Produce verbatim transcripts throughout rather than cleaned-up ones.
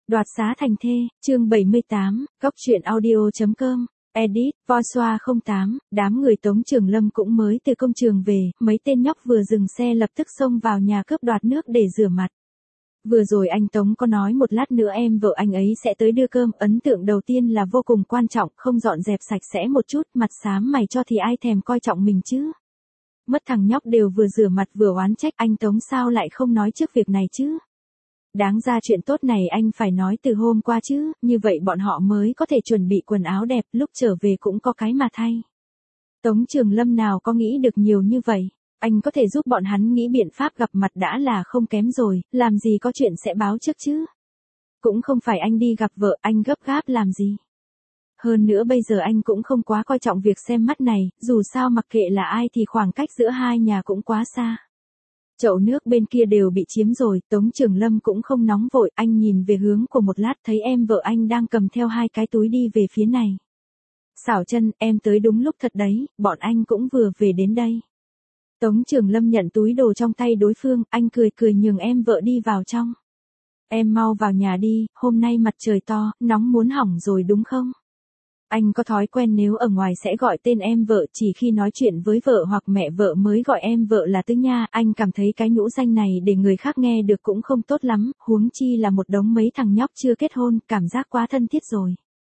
Đoạt xá thành thê, chương bảy mươi tám, góc truyện audio.com, edit, voiceover không tám, đám người Tống Trường Lâm cũng mới từ công trường về, mấy tên nhóc vừa dừng xe lập tức xông vào nhà cướp đoạt nước để rửa mặt. Vừa rồi anh Tống có nói một lát nữa em vợ anh ấy sẽ tới đưa cơm, ấn tượng đầu tiên là vô cùng quan trọng, không dọn dẹp sạch sẽ một chút, mặt xám mày cho thì ai thèm coi trọng mình chứ. Mất thằng nhóc đều vừa rửa mặt vừa oán trách, anh Tống sao lại không nói trước việc này chứ. Đáng ra chuyện tốt này anh phải nói từ hôm qua chứ, như vậy bọn họ mới có thể chuẩn bị quần áo đẹp, lúc trở về cũng có cái mà thay. Tống Trường Lâm nào có nghĩ được nhiều như vậy, anh có thể giúp bọn hắn nghĩ biện pháp gặp mặt đã là không kém rồi, làm gì có chuyện sẽ báo trước chứ. Cũng không phải anh đi gặp vợ, anh gấp gáp làm gì. Hơn nữa bây giờ anh cũng không quá coi trọng việc xem mắt này, dù sao mặc kệ là ai thì khoảng cách giữa hai nhà cũng quá xa. Chậu nước bên kia đều bị chiếm rồi, Tống Trường Lâm cũng không nóng vội, anh nhìn về hướng của một lát thấy em vợ anh đang cầm theo hai cái túi đi về phía này. Xảo Chân, em tới đúng lúc thật đấy, bọn anh cũng vừa về đến đây. Tống Trường Lâm nhận túi đồ trong tay đối phương, anh cười cười nhường em vợ đi vào trong. Em mau vào nhà đi, hôm nay mặt trời to, nóng muốn hỏng rồi đúng không? Anh có thói quen nếu ở ngoài sẽ gọi tên em vợ, chỉ khi nói chuyện với vợ hoặc mẹ vợ mới gọi em vợ là Tứ Nha, anh cảm thấy cái nhũ danh này để người khác nghe được cũng không tốt lắm, huống chi là một đống mấy thằng nhóc chưa kết hôn, cảm giác quá thân thiết rồi.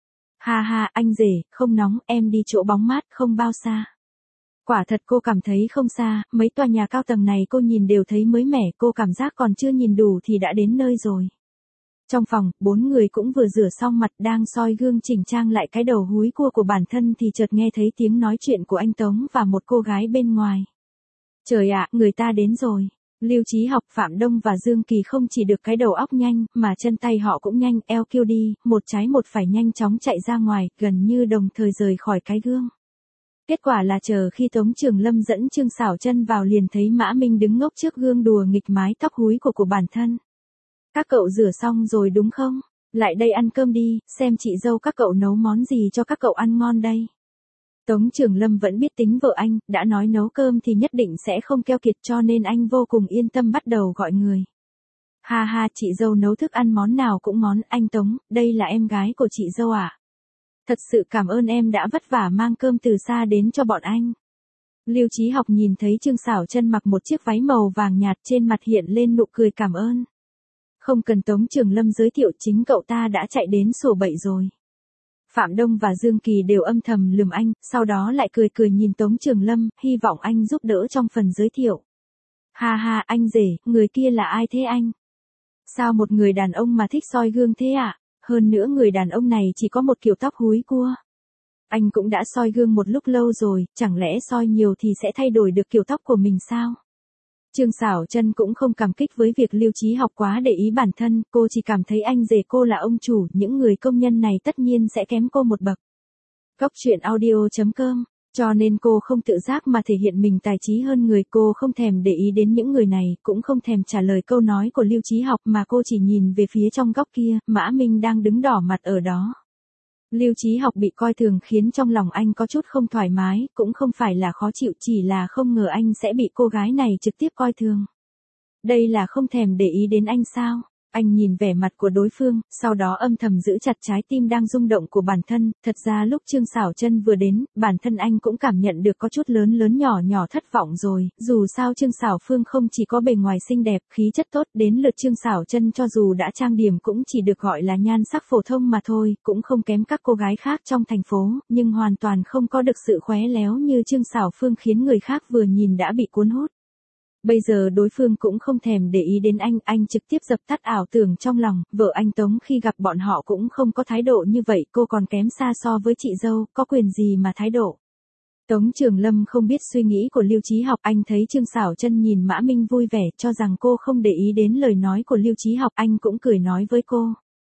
Ha ha, anh rể, không nóng, em đi chỗ bóng mát, không bao xa. Quả thật cô cảm thấy không xa, mấy tòa nhà cao tầng này cô nhìn đều thấy mới mẻ, cô cảm giác còn chưa nhìn đủ thì đã đến nơi rồi. Trong phòng, bốn người cũng vừa rửa xong mặt đang soi gương chỉnh trang lại cái đầu húi cua của bản thân thì chợt nghe thấy tiếng nói chuyện của anh Tống và một cô gái bên ngoài. Trời ạ, người ta đến rồi. Lưu Chí Học, Phạm Đông và Dương Kỳ không chỉ được cái đầu óc nhanh, mà chân tay họ cũng nhanh, eo kêu đi, một trái một phải nhanh chóng chạy ra ngoài, gần như đồng thời rời khỏi cái gương. Kết quả là chờ khi Tống Trường Lâm dẫn Trương Xảo Chân vào liền thấy Mã Minh đứng ngốc trước gương đùa nghịch mái tóc húi của của bản thân. Các cậu rửa xong rồi đúng không? Lại đây ăn cơm đi, xem chị dâu các cậu nấu món gì cho các cậu ăn ngon đây. Tống Trường Lâm vẫn biết tính vợ anh, đã nói nấu cơm thì nhất định sẽ không keo kiệt cho nên anh vô cùng yên tâm bắt đầu gọi người. Ha ha, chị dâu nấu thức ăn món nào cũng ngon, anh Tống, đây là em gái của chị dâu à? Thật sự cảm ơn em đã vất vả mang cơm từ xa đến cho bọn anh. Lưu Chí Học nhìn thấy Trương Xảo Chân mặc một chiếc váy màu vàng nhạt trên mặt hiện lên nụ cười cảm ơn. Không cần Tống Trường Lâm giới thiệu, chính cậu ta đã chạy đến sổ bậy rồi. Phạm Đông và Dương Kỳ đều âm thầm lườm anh, sau đó lại cười cười nhìn Tống Trường Lâm, hy vọng anh giúp đỡ trong phần giới thiệu. Ha ha, anh rể, người kia là ai thế anh? Sao một người đàn ông mà thích soi gương thế ạ? À? Hơn nữa người đàn ông này chỉ có một kiểu tóc húi cua. Anh cũng đã soi gương một lúc lâu rồi, chẳng lẽ soi nhiều thì sẽ thay đổi được kiểu tóc của mình sao? Trương Xảo Chân cũng không cảm kích với việc Lưu Chí Học quá để ý bản thân, cô chỉ cảm thấy anh rể cô là ông chủ, những người công nhân này tất nhiên sẽ kém cô một bậc. Góc truyện audio.com, cho nên cô không tự giác mà thể hiện mình tài trí hơn người, cô không thèm để ý đến những người này, cũng không thèm trả lời câu nói của Lưu Chí Học mà cô chỉ nhìn về phía trong góc kia, Mã Minh đang đứng đỏ mặt ở đó. Lưu Chí Học bị coi thường khiến trong lòng anh có chút không thoải mái, cũng không phải là khó chịu, chỉ là không ngờ anh sẽ bị cô gái này trực tiếp coi thường. Đây là không thèm để ý đến anh sao? Anh nhìn vẻ mặt của đối phương, sau đó âm thầm giữ chặt trái tim đang rung động của bản thân, thật ra lúc Trương Xảo Chân vừa đến, bản thân anh cũng cảm nhận được có chút lớn lớn nhỏ nhỏ thất vọng rồi, dù sao Trương Xảo Phương không chỉ có bề ngoài xinh đẹp, khí chất tốt, đến lượt Trương Xảo Chân cho dù đã trang điểm cũng chỉ được gọi là nhan sắc phổ thông mà thôi, cũng không kém các cô gái khác trong thành phố, nhưng hoàn toàn không có được sự khéo léo như Trương Xảo Phương khiến người khác vừa nhìn đã bị cuốn hút. Bây giờ đối phương cũng không thèm để ý đến anh, anh trực tiếp dập tắt ảo tưởng trong lòng, vợ anh Tống khi gặp bọn họ cũng không có thái độ như vậy, cô còn kém xa so với chị dâu, có quyền gì mà thái độ. Tống Trường Lâm không biết suy nghĩ của Lưu Chí Học, anh thấy Trương Xảo Chân nhìn Mã Minh vui vẻ, cho rằng cô không để ý đến lời nói của Lưu Chí Học, anh cũng cười nói với cô.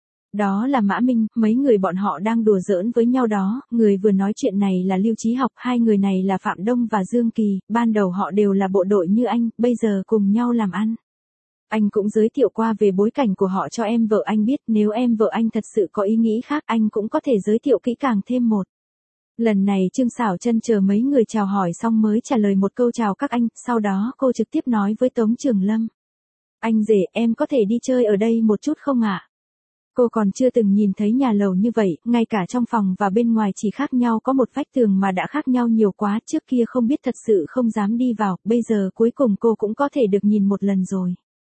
Đó là Mã Minh, mấy người bọn họ đang đùa giỡn với nhau đó, người vừa nói chuyện này là Lưu Chí Học, hai người này là Phạm Đông và Dương Kỳ, ban đầu họ đều là bộ đội như anh, bây giờ cùng nhau làm ăn. Anh cũng giới thiệu qua về bối cảnh của họ cho em vợ anh biết, nếu em vợ anh thật sự có ý nghĩ khác anh cũng có thể giới thiệu kỹ càng thêm một. Lần này Trương Xảo Chân chờ mấy người chào hỏi xong mới trả lời một câu chào các anh, sau đó cô trực tiếp nói với Tống Trường Lâm. Anh rể, em có thể đi chơi ở đây một chút không ạ? Cô còn chưa từng nhìn thấy nhà lầu như vậy, ngay cả trong phòng và bên ngoài chỉ khác nhau có một vách tường mà đã khác nhau nhiều quá, trước kia không biết thật sự không dám đi vào, bây giờ cuối cùng cô cũng có thể được nhìn một lần rồi.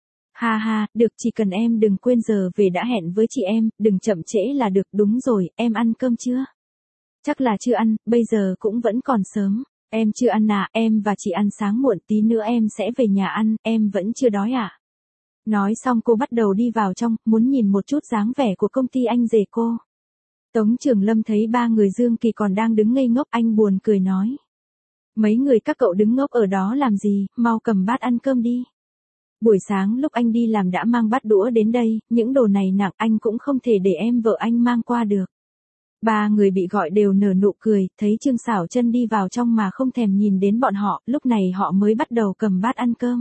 Ha ha, được, chỉ cần em đừng quên giờ về đã hẹn với chị em, đừng chậm trễ là được. Đúng rồi, em ăn cơm chưa? Chắc là chưa ăn, bây giờ cũng vẫn còn sớm. Em chưa ăn à, em và chị ăn sáng muộn, tí nữa em sẽ về nhà ăn, em vẫn chưa đói à? Nói xong cô bắt đầu đi vào trong, muốn nhìn một chút dáng vẻ của công ty anh rể cô. Tống Trường Lâm thấy ba người Dương Kỳ còn đang đứng ngây ngốc, anh buồn cười nói. Mấy người các cậu đứng ngốc ở đó làm gì, mau cầm bát ăn cơm đi. Buổi sáng lúc anh đi làm đã mang bát đũa đến đây, những đồ này nặng anh cũng không thể để em vợ anh mang qua được. Ba người bị gọi đều nở nụ cười, thấy Trương Sảo Chân đi vào trong mà không thèm nhìn đến bọn họ, lúc này họ mới bắt đầu cầm bát ăn cơm.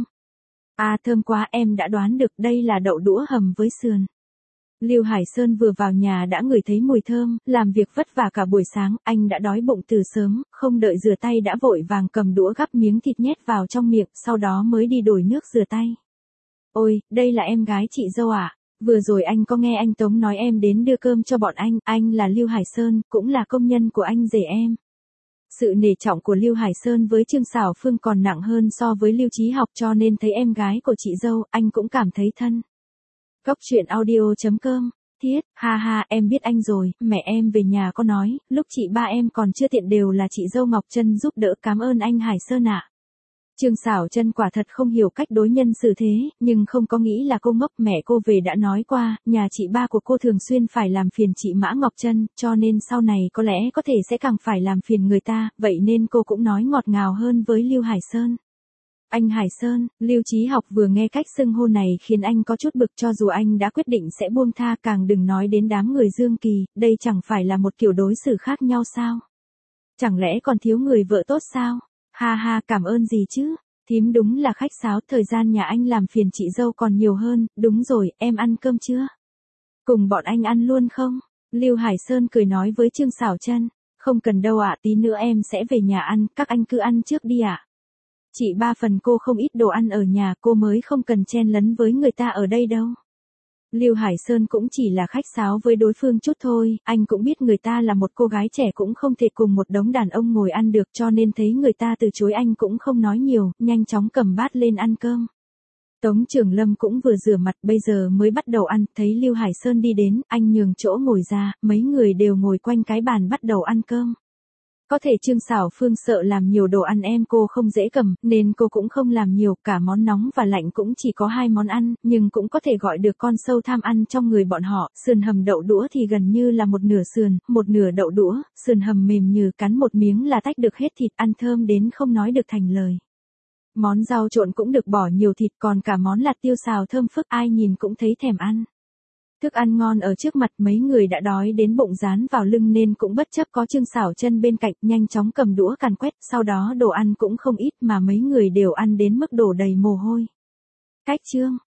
À thơm quá, em đã đoán được, đây là đậu đũa hầm với sườn. Lưu Hải Sơn vừa vào nhà đã ngửi thấy mùi thơm, làm việc vất vả cả buổi sáng, anh đã đói bụng từ sớm, không đợi rửa tay đã vội vàng cầm đũa gắp miếng thịt nhét vào trong miệng, sau đó mới đi đổi nước rửa tay. Ôi, đây là em gái chị dâu à? Vừa rồi anh có nghe anh Tống nói em đến đưa cơm cho bọn anh, anh là Lưu Hải Sơn, cũng là công nhân của anh rể em. Sự nể trọng của Lưu Hải Sơn với Trương Sảo Phương còn nặng hơn so với Lưu Chí Học, cho nên thấy em gái của chị dâu, anh cũng cảm thấy thân. Góc truyện audio chấm com, Thiết, ha ha, em biết anh rồi, mẹ em về nhà có nói, lúc chị ba em còn chưa tiện đều là chị dâu Ngọc Trân giúp đỡ, cảm ơn anh Hải Sơn ạ. Trương Sảo Chân quả thật không hiểu cách đối nhân xử thế, nhưng không có nghĩ là cô ngốc, mẹ cô về đã nói qua, nhà chị ba của cô thường xuyên phải làm phiền chị Mã Ngọc Trân, cho nên sau này có lẽ có thể sẽ càng phải làm phiền người ta, vậy nên cô cũng nói ngọt ngào hơn với Lưu Hải Sơn. Anh Hải Sơn, Lưu Chí Học vừa nghe cách xưng hô này khiến anh có chút bực, cho dù anh đã quyết định sẽ buông tha, càng đừng nói đến đám người Dương Kỳ, đây chẳng phải là một kiểu đối xử khác nhau sao? Chẳng lẽ còn thiếu người vợ tốt sao? Ha ha, cảm ơn gì chứ? Thím đúng là khách sáo, thời gian nhà anh làm phiền chị dâu còn nhiều hơn, đúng rồi, em ăn cơm chưa? Cùng bọn anh ăn luôn không? Lưu Hải Sơn cười nói với Trương Sảo Chân, không cần đâu ạ, tí nữa em sẽ về nhà ăn, các anh cứ ăn trước đi ạ. Chị ba phần cô không ít đồ ăn ở nhà, cô mới không cần chen lấn với người ta ở đây đâu. Lưu Hải Sơn cũng chỉ là khách sáo với đối phương chút thôi, anh cũng biết người ta là một cô gái trẻ cũng không thể cùng một đống đàn ông ngồi ăn được, cho nên thấy người ta từ chối anh cũng không nói nhiều, nhanh chóng cầm bát lên ăn cơm. Tống Trường Lâm cũng vừa rửa mặt bây giờ mới bắt đầu ăn, thấy Lưu Hải Sơn đi đến, anh nhường chỗ ngồi ra, mấy người đều ngồi quanh cái bàn bắt đầu ăn cơm. Có thể Trương Sảo Phương sợ làm nhiều đồ ăn em cô không dễ cầm, nên cô cũng không làm nhiều, cả món nóng và lạnh cũng chỉ có hai món ăn, nhưng cũng có thể gọi được con sâu tham ăn trong người bọn họ, sườn hầm đậu đũa thì gần như là một nửa sườn, một nửa đậu đũa, sườn hầm mềm như cắn một miếng là tách được hết thịt, ăn thơm đến không nói được thành lời. Món rau trộn cũng được bỏ nhiều thịt, còn cả món lạt tiêu xào thơm phức, ai nhìn cũng thấy thèm ăn. Thức ăn ngon ở trước mặt, mấy người đã đói đến bụng dán vào lưng nên cũng bất chấp có Trương Sảo Chân bên cạnh, nhanh chóng cầm đũa càn quét, sau đó đồ ăn cũng không ít mà mấy người đều ăn đến mức đổ đầy mồ hôi. Cách chương